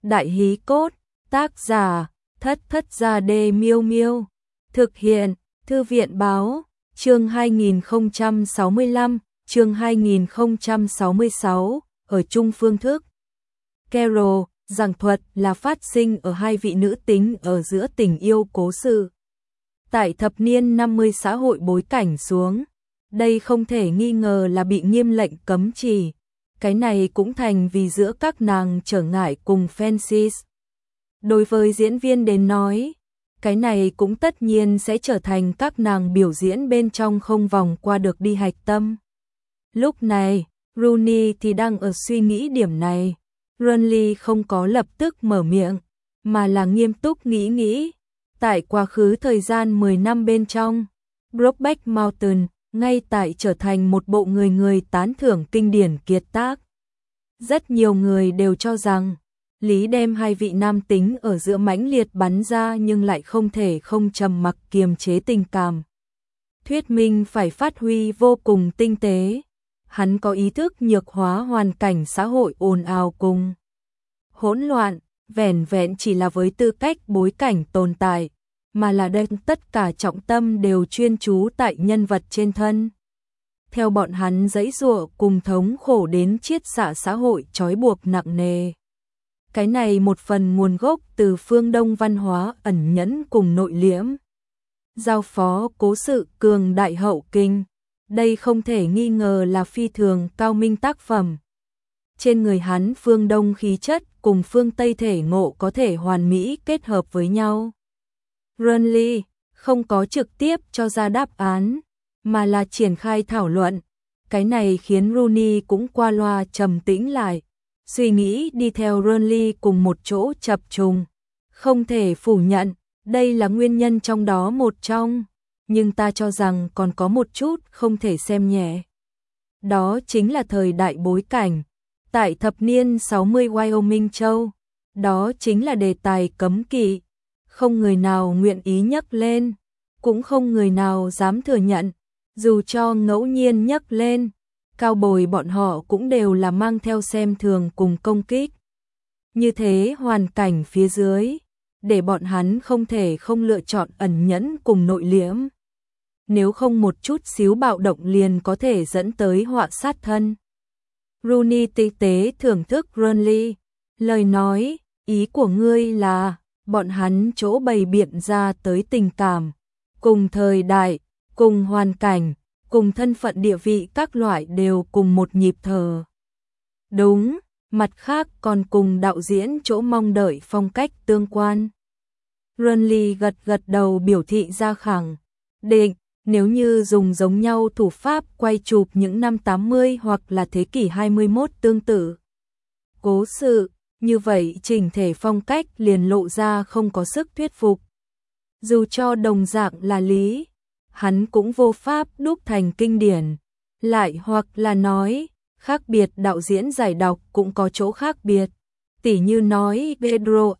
Đại hí cốt, tác giả, Thất Thất Gia Đê Miêu Miêu. Thực hiện, Thư viện báo, chương 2065, chương 2066, ở chung phương thức. Carol, giảng thuật là phát sinh ở hai vị nữ tính ở giữa tình yêu cố sự. Tại thập niên 50 xã hội bối cảnh xuống, đây không thể nghi ngờ là bị nghiêm lệnh cấm chỉ. Cái này cũng thành vì giữa các nàng trở ngại cùng Francis. Đối với diễn viên đến nói, cái này cũng tất nhiên sẽ trở thành các nàng biểu diễn bên trong không vòng qua được đi hạch tâm. Lúc này, Rooney thì đang ở suy nghĩ điểm này. Runley không có lập tức mở miệng, mà là nghiêm túc nghĩ. Tại quá khứ thời gian 10 năm bên trong, Brokeback Mountain ngay tại trở thành một bộ người tán thưởng kinh điển kiệt tác. Rất nhiều người đều cho rằng Lý đem hai vị nam tính ở giữa mãnh liệt bắn ra nhưng lại không thể không trầm mặc kiềm chế tình cảm. Thuyết minh phải phát huy vô cùng tinh tế. Hắn có ý thức nhược hóa hoàn cảnh xã hội ồn ào cùng hỗn loạn, vẻn vẹn chỉ là với tư cách bối cảnh tồn tại, mà là đem tất cả trọng tâm đều chuyên chú tại nhân vật trên thân. Theo bọn hắn giãy giụa cùng thống khổ đến chiết xạ xã hội trói buộc nặng nề. Cái này một phần nguồn gốc từ phương Đông văn hóa ẩn nhẫn cùng nội liễm. Giao phó cố sự cường đại hậu kinh. Đây không thể nghi ngờ là phi thường cao minh tác phẩm. Trên người hắn phương Đông khí chất cùng phương Tây thể ngộ có thể hoàn mỹ kết hợp với nhau. Runley không có trực tiếp cho ra đáp án, mà là triển khai thảo luận. Cái này khiến Rooney cũng qua loa trầm tĩnh lại, suy nghĩ đi theo Runley cùng một chỗ chập trùng. Không thể phủ nhận, đây là nguyên nhân trong đó một trong. Nhưng ta cho rằng còn có một chút không thể xem nhẹ. Đó chính là thời đại bối cảnh. Tại thập niên 60 Wyoming châu, đó chính là đề tài cấm kỵ. Không người nào nguyện ý nhắc lên, cũng không người nào dám thừa nhận. Dù cho ngẫu nhiên nhắc lên, cao bồi bọn họ cũng đều là mang theo xem thường cùng công kích. Như thế hoàn cảnh phía dưới, để bọn hắn không thể không lựa chọn ẩn nhẫn cùng nội liễm. Nếu không một chút xíu bạo động liền có thể dẫn tới họa sát thân. Rooney tinh tế thưởng thức Runley, lời nói, ý của ngươi là, bọn hắn chỗ bày biện ra tới tình cảm, cùng thời đại, cùng hoàn cảnh, cùng thân phận địa vị các loại đều cùng một nhịp thở. Đúng, mặt khác còn cùng đạo diễn chỗ mong đợi phong cách tương quan. Runley gật đầu biểu thị ra khẳng định. Nếu như dùng giống nhau thủ pháp quay chụp những năm 80 hoặc là thế kỷ 21 tương tự cố sự, như vậy chỉnh thể phong cách liền lộ ra không có sức thuyết phục. Dù cho đồng dạng là lý, hắn cũng vô pháp đúc thành kinh điển. Lại hoặc là nói, khác biệt đạo diễn giải đọc cũng có chỗ khác biệt. Tỉ như nói Pedro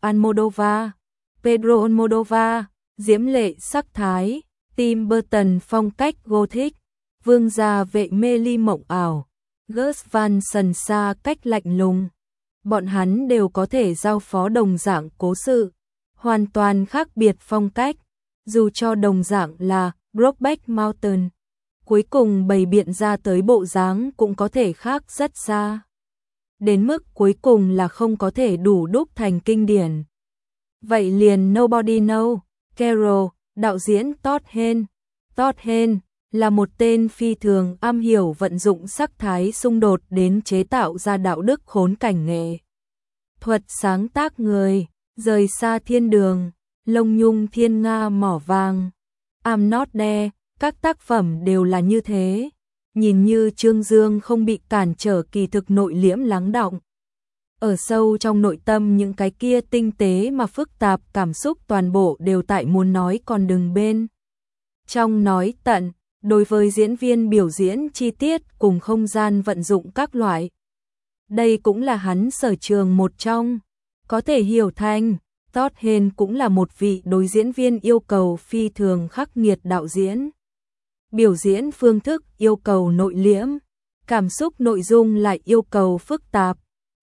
Almodovar, diễm lệ sắc thái. Tim Burton phong cách Gothic, Vương gia vệ mê ly mộng ảo, Gus Van Sant xa cách lạnh lùng. Bọn hắn đều có thể giao phó đồng dạng cố sự, hoàn toàn khác biệt phong cách, dù cho đồng dạng là Brokeback Mountain. Cuối cùng bày biện ra tới bộ dáng cũng có thể khác rất xa. Đến mức cuối cùng là không có thể đủ đúc thành kinh điển. Vậy liền Nobody Know, Carol. Đạo diễn Todd Haynes là một tên phi thường am hiểu vận dụng sắc thái xung đột đến chế tạo ra đạo đức khốn cảnh nghệ thuật sáng tác người, rời xa thiên đường, lông nhung thiên nga mỏ vàng, I'm Not There, các tác phẩm đều là như thế, nhìn như Trương Dương không bị cản trở kỳ thực nội liễm lắng đọng. Ở sâu trong nội tâm những cái kia tinh tế mà phức tạp cảm xúc toàn bộ đều tại muốn nói còn đừng bên. Trong nói tận, đối với diễn viên biểu diễn chi tiết cùng không gian vận dụng các loại. Đây cũng là hắn sở trường một trong. Có thể hiểu thành, Todd Haynes cũng là một vị đối diễn viên yêu cầu phi thường khắc nghiệt đạo diễn. Biểu diễn phương thức yêu cầu nội liễm, cảm xúc nội dung lại yêu cầu phức tạp.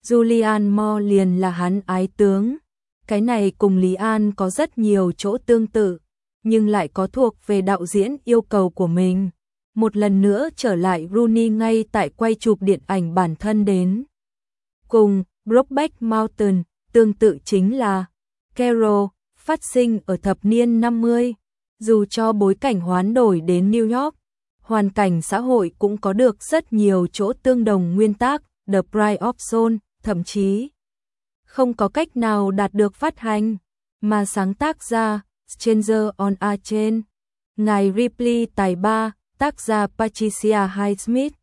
Julianne Moore liền là hắn ái tướng. Cái này cùng Lý An có rất nhiều chỗ tương tự, nhưng lại có thuộc về đạo diễn yêu cầu của mình. Một lần nữa trở lại Rooney ngay tại quay chụp điện ảnh bản thân đến. Cùng Brokeback Mountain, tương tự chính là Carol, phát sinh ở thập niên 50. Dù cho bối cảnh hoán đổi đến New York, hoàn cảnh xã hội cũng có được rất nhiều chỗ tương đồng nguyên tác, The Pride of Soul, thậm chí không có cách nào đạt được phát hành, mà sáng tác ra Stranger on a Chain. Ngài Ripley tài ba, tác gia Patricia Highsmith,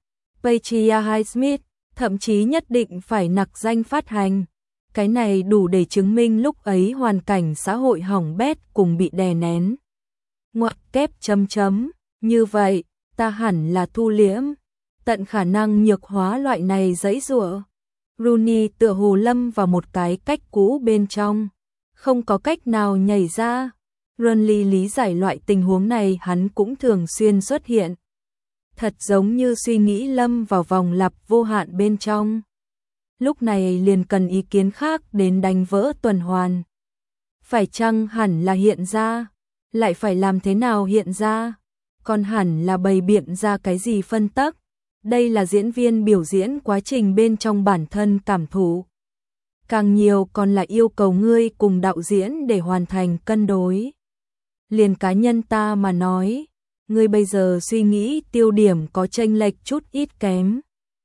thậm chí nhất định phải nặc danh phát hành. Cái này đủ để chứng minh lúc ấy hoàn cảnh xã hội hỏng bét cùng bị đè nén. Ngoặc kép chấm chấm, như vậy, ta hẳn là thu liễm, tận khả năng nhược hóa loại này giãy giụa. Rooney tựa hồ lâm vào một cái cách cũ bên trong, không có cách nào nhảy ra. Rooney lý giải loại tình huống này hắn cũng thường xuyên xuất hiện. Thật giống như suy nghĩ lâm vào vòng lặp vô hạn bên trong. Lúc này liền cần ý kiến khác đến đánh vỡ tuần hoàn. Phải chăng hẳn là hiện ra, lại phải làm thế nào hiện ra, còn hẳn là bày biện ra cái gì phân tắc. Đây là diễn viên biểu diễn quá trình bên trong bản thân cảm thụ. Càng nhiều còn là yêu cầu ngươi cùng đạo diễn để hoàn thành cân đối. Liền cá nhân ta mà nói, ngươi bây giờ suy nghĩ tiêu điểm có chênh lệch chút ít kém.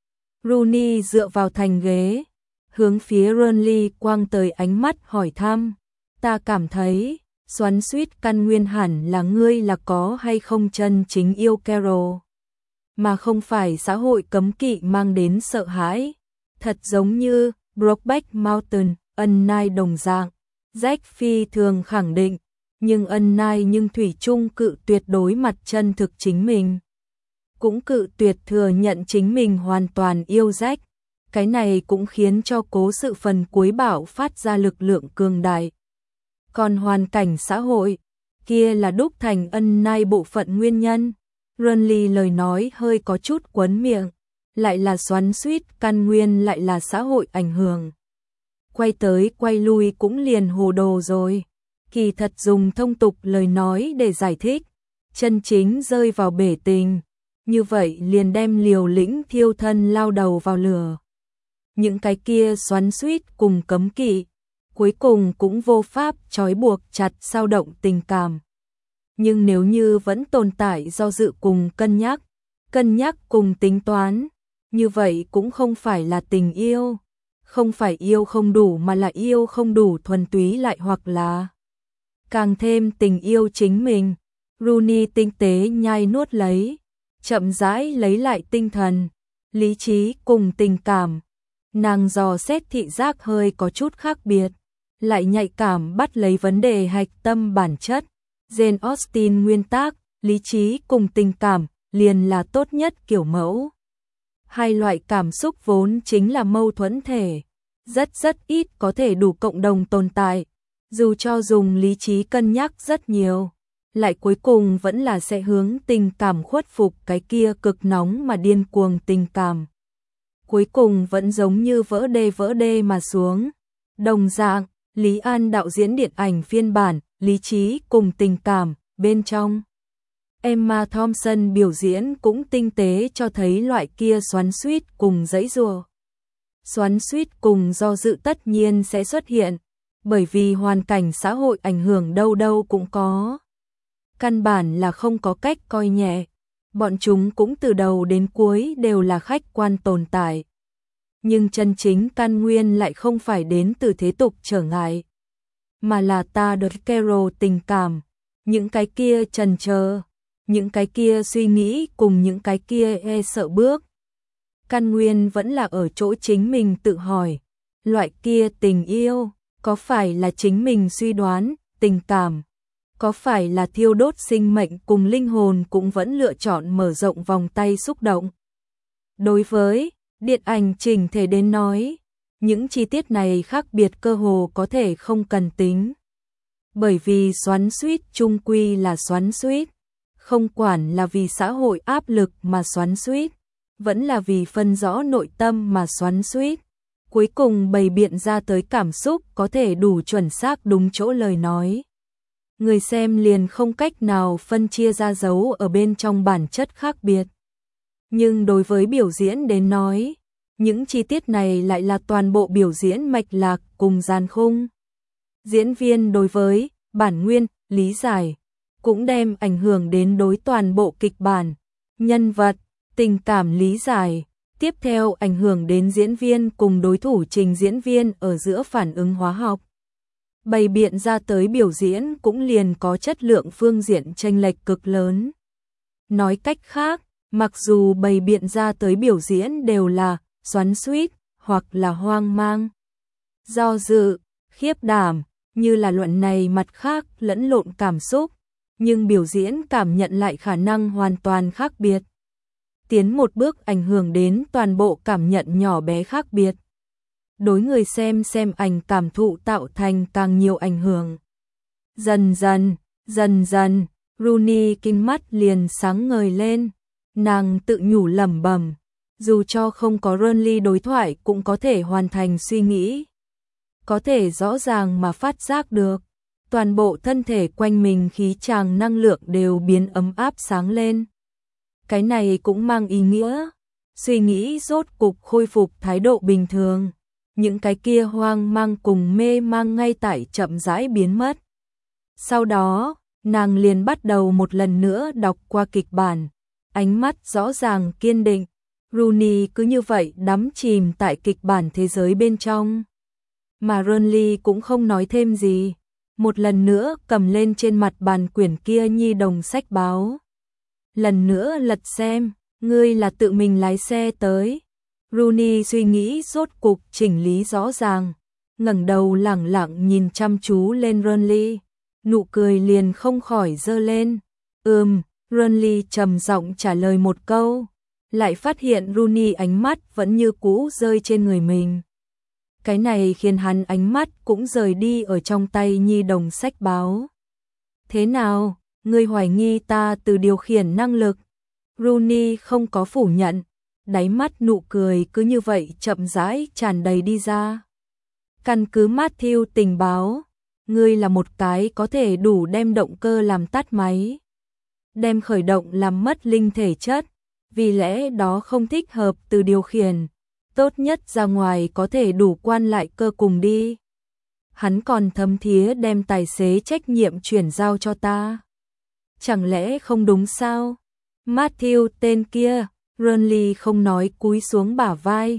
Rooney dựa vào thành ghế, hướng phía Rooney quang tới ánh mắt hỏi thăm. Ta cảm thấy, xoắn xuýt căn nguyên hẳn là ngươi là có hay không chân chính yêu Carol, mà không phải xã hội cấm kỵ mang đến sợ hãi. Thật giống như Brokeback Mountain, Ân Nai đồng dạng. Jack phi thường khẳng định, nhưng Ân Nai nhưng thủy chung cự tuyệt đối mặt chân thực chính mình. Cũng cự tuyệt thừa nhận chính mình hoàn toàn yêu Jack. Cái này cũng khiến cho cố sự phần cuối bạo phát ra lực lượng cường đại. Còn hoàn cảnh xã hội, kia là đúc thành Ân Nai bộ phận nguyên nhân. Rooney lời nói hơi có chút quấn miệng, lại là xoắn xuýt căn nguyên lại là xã hội ảnh hưởng. Quay tới quay lui cũng liền hồ đồ rồi. Kỳ thật dùng thông tục lời nói để giải thích, chân chính rơi vào bể tình, như vậy liền đem liều lĩnh thiêu thân lao đầu vào lửa. Những cái kia xoắn xuýt cùng cấm kỵ, cuối cùng cũng vô pháp trói buộc chặt dao động tình cảm. Nhưng nếu như vẫn tồn tại do dự cùng cân nhắc cùng tính toán, như vậy cũng không phải là tình yêu, không phải yêu không đủ mà là yêu không đủ thuần túy, lại hoặc là càng thêm tình yêu chính mình. Rooney tinh tế nhai nuốt lấy, chậm rãi lấy lại tinh thần, lý trí cùng tình cảm. Nàng dò xét thị giác hơi có chút khác biệt, lại nhạy cảm bắt lấy vấn đề hạch tâm bản chất. Jane Austen nguyên tác, lý trí cùng tình cảm liền là tốt nhất kiểu mẫu. Hai loại cảm xúc vốn chính là mâu thuẫn thể, rất ít có thể đủ cộng đồng tồn tại. Dù cho dùng lý trí cân nhắc rất nhiều, lại cuối cùng vẫn là sẽ hướng tình cảm khuất phục cái kia cực nóng mà điên cuồng tình cảm. Cuối cùng vẫn giống như vỡ đê mà xuống. Đồng dạng, Lý An đạo diễn điện ảnh phiên bản lý trí cùng tình cảm bên trong. Emma Thompson biểu diễn cũng tinh tế cho thấy loại kia xoắn xuýt cùng giãy giụa. Xoắn xuýt cùng do dự tất nhiên sẽ xuất hiện, bởi vì hoàn cảnh xã hội ảnh hưởng đâu đâu cũng có. Căn bản là không có cách coi nhẹ, bọn chúng cũng từ đầu đến cuối đều là khách quan tồn tại. Nhưng chân chính căn nguyên lại không phải đến từ thế tục trở ngại, mà là ta được Carol tình cảm, những cái kia chần chờ, những cái kia suy nghĩ cùng những cái kia e sợ bước. Căn nguyên vẫn là ở chỗ chính mình tự hỏi, loại kia tình yêu, có phải là chính mình suy đoán, tình cảm, có phải là thiêu đốt sinh mệnh cùng linh hồn cũng vẫn lựa chọn mở rộng vòng tay xúc động. Đối với điện ảnh chỉnh thể đến nói, những chi tiết này khác biệt cơ hồ có thể không cần tính. Bởi vì xoắn xuýt chung quy là xoắn xuýt, không quản là vì xã hội áp lực mà xoắn xuýt, vẫn là vì phân rõ nội tâm mà xoắn xuýt. cuối cùng bày biện ra tới cảm xúc có thể đủ chuẩn xác đúng chỗ lời nói. Người xem liền không cách nào phân chia ra dấu ở bên trong bản chất khác biệt. Nhưng đối với biểu diễn đến nói, những chi tiết này lại là toàn bộ biểu diễn mạch lạc cùng dàn khung. Diễn viên đối với bản nguyên, lý giải, cũng đem ảnh hưởng đến đối toàn bộ kịch bản, nhân vật, tình cảm lý giải, tiếp theo ảnh hưởng đến diễn viên cùng đối thủ trình diễn viên ở giữa phản ứng hóa học. Bày biện ra tới biểu diễn cũng liền có chất lượng phương diện chênh lệch cực lớn. Nói cách khác, mặc dù bày biện ra tới biểu diễn đều là xoắn xuýt hoặc là hoang mang, do dự, khiếp đảm, như là luận này mặt khác lẫn lộn cảm xúc, nhưng biểu diễn cảm nhận lại khả năng hoàn toàn khác biệt. Tiến một bước ảnh hưởng đến toàn bộ cảm nhận nhỏ bé khác biệt. Đối người xem ảnh cảm thụ tạo thành càng nhiều ảnh hưởng. Dần dần, Rooney kinh mắt liền sáng ngời lên, nàng tự nhủ lẩm bẩm, dù cho không có Renly đối thoại cũng có thể hoàn thành suy nghĩ. Có thể rõ ràng mà phát giác được, toàn bộ thân thể quanh mình khí tràng năng lượng đều biến ấm áp sáng lên. Cái này cũng mang ý nghĩa, suy nghĩ rốt cục khôi phục thái độ bình thường, những cái kia hoang mang cùng mê mang ngay tại chậm rãi biến mất. Sau đó, nàng liền bắt đầu một lần nữa đọc qua kịch bản, ánh mắt rõ ràng kiên định, Rooney cứ như vậy đắm chìm tại kịch bản thế giới bên trong. Mà Renly cũng không nói thêm gì, một lần nữa cầm lên trên mặt bàn quyển kia nhi đồng sách báo. Lần nữa lật xem, ngươi là tự mình lái xe tới. Rooney suy nghĩ rốt cục chỉnh lý rõ ràng, ngẩng đầu lẳng lặng nhìn chăm chú lên Renly, nụ cười liền không khỏi dơ lên. Renly trầm giọng trả lời một câu, lại phát hiện Rooney ánh mắt vẫn như cũ rơi trên người mình. Cái này khiến hắn ánh mắt cũng rời đi ở trong tay nhi đồng sách báo. Thế nào, ngươi hoài nghi ta từ điều khiển năng lực? Rooney không có phủ nhận, đáy mắt nụ cười cứ như vậy chậm rãi tràn đầy đi ra. Căn cứ Matthew tình báo, ngươi là một cái có thể đủ đem động cơ làm tắt máy, đem khởi động làm mất linh thể chất, vì lẽ đó không thích hợp từ điều khiển, tốt nhất ra ngoài có thể đủ quan lại cơ cùng đi. Hắn còn thấm thía đem tài xế trách nhiệm chuyển giao cho ta. Chẳng lẽ không đúng sao? Matthew tên kia, Renly không nói cúi xuống bả vai,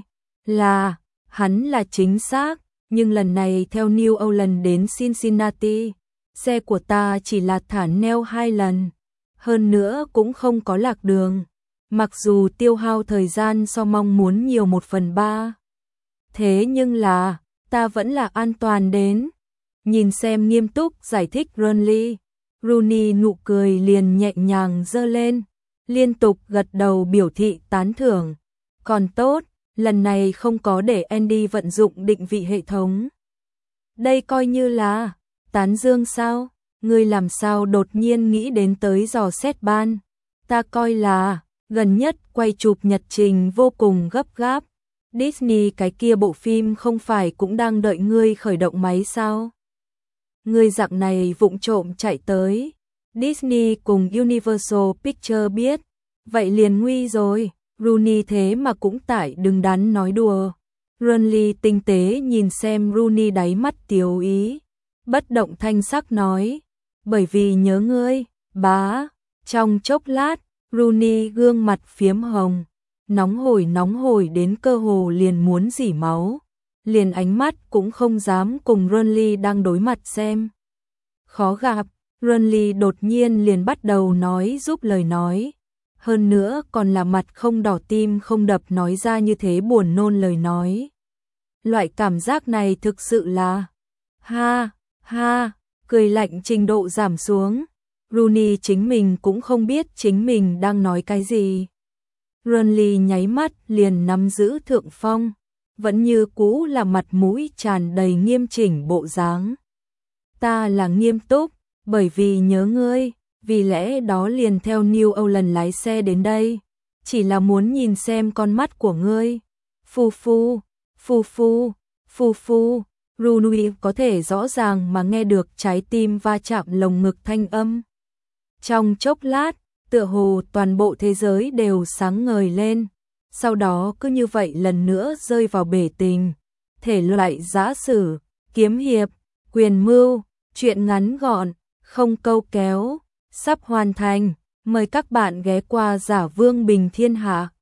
hắn là chính xác, nhưng lần này theo New Orleans đến Cincinnati, xe của ta chỉ là thả neo 2 lần, hơn nữa cũng không có lạc đường, mặc dù tiêu hao thời gian so mong muốn nhiều 1/3. Thế nhưng là, ta vẫn là an toàn đến. Nhìn xem nghiêm túc giải thích Renly, Rooney nụ cười liền nhẹ nhàng dơ lên, liên tục gật đầu biểu thị tán thưởng. Còn tốt, lần này không có để Andy vận dụng định vị hệ thống. Đây coi như là tán dương sao? Ngươi làm sao đột nhiên nghĩ đến tới dò xét ban? Ta coi là gần nhất quay chụp nhật trình vô cùng gấp gáp. Disney cái kia bộ phim không phải cũng đang đợi ngươi khởi động máy sao? Ngươi dạng này vụng trộm chạy tới. Disney cùng Universal Pictures biết, vậy liền nguy rồi. Rooney thế mà cũng tại đừng đắn nói đùa. Renly tinh tế nhìn xem Rooney đáy mắt tiếu ý, bất động thanh sắc nói, bởi vì nhớ ngươi, bá. Trong chốc lát, Rooney gương mặt phiếm hồng, nóng hổi đến cơ hồ liền muốn rỉ máu, liền ánh mắt cũng không dám cùng Renly đang đối mặt xem. Khó gặp, Renly đột nhiên liền bắt đầu nói giúp lời nói, hơn nữa còn là mặt không đỏ tim không đập nói ra như thế buồn nôn lời nói. Loại cảm giác này thực sự là ha, cười lạnh trình độ giảm xuống. Rooney chính mình cũng không biết chính mình đang nói cái gì. Renly nháy mắt liền nắm giữ thượng phong, vẫn như cũ là mặt mũi tràn đầy nghiêm chỉnh bộ dáng. Ta là nghiêm túc, bởi vì nhớ ngươi, vì lẽ đó liền theo New Orleans lái xe đến đây, chỉ là muốn nhìn xem con mắt của ngươi. Phu, Phu phu, phu phu, Runui có thể rõ ràng mà nghe được trái tim va chạm lồng ngực thanh âm. Trong chốc lát, tựa hồ toàn bộ thế giới đều sáng ngời lên, sau đó cứ như vậy lần nữa rơi vào bể tình. Thể loại giã sử, kiếm hiệp, quyền mưu, truyện ngắn gọn, không câu kéo, sắp hoàn thành. Mời các bạn ghé qua Giả Vương Bình Thiên Hạ.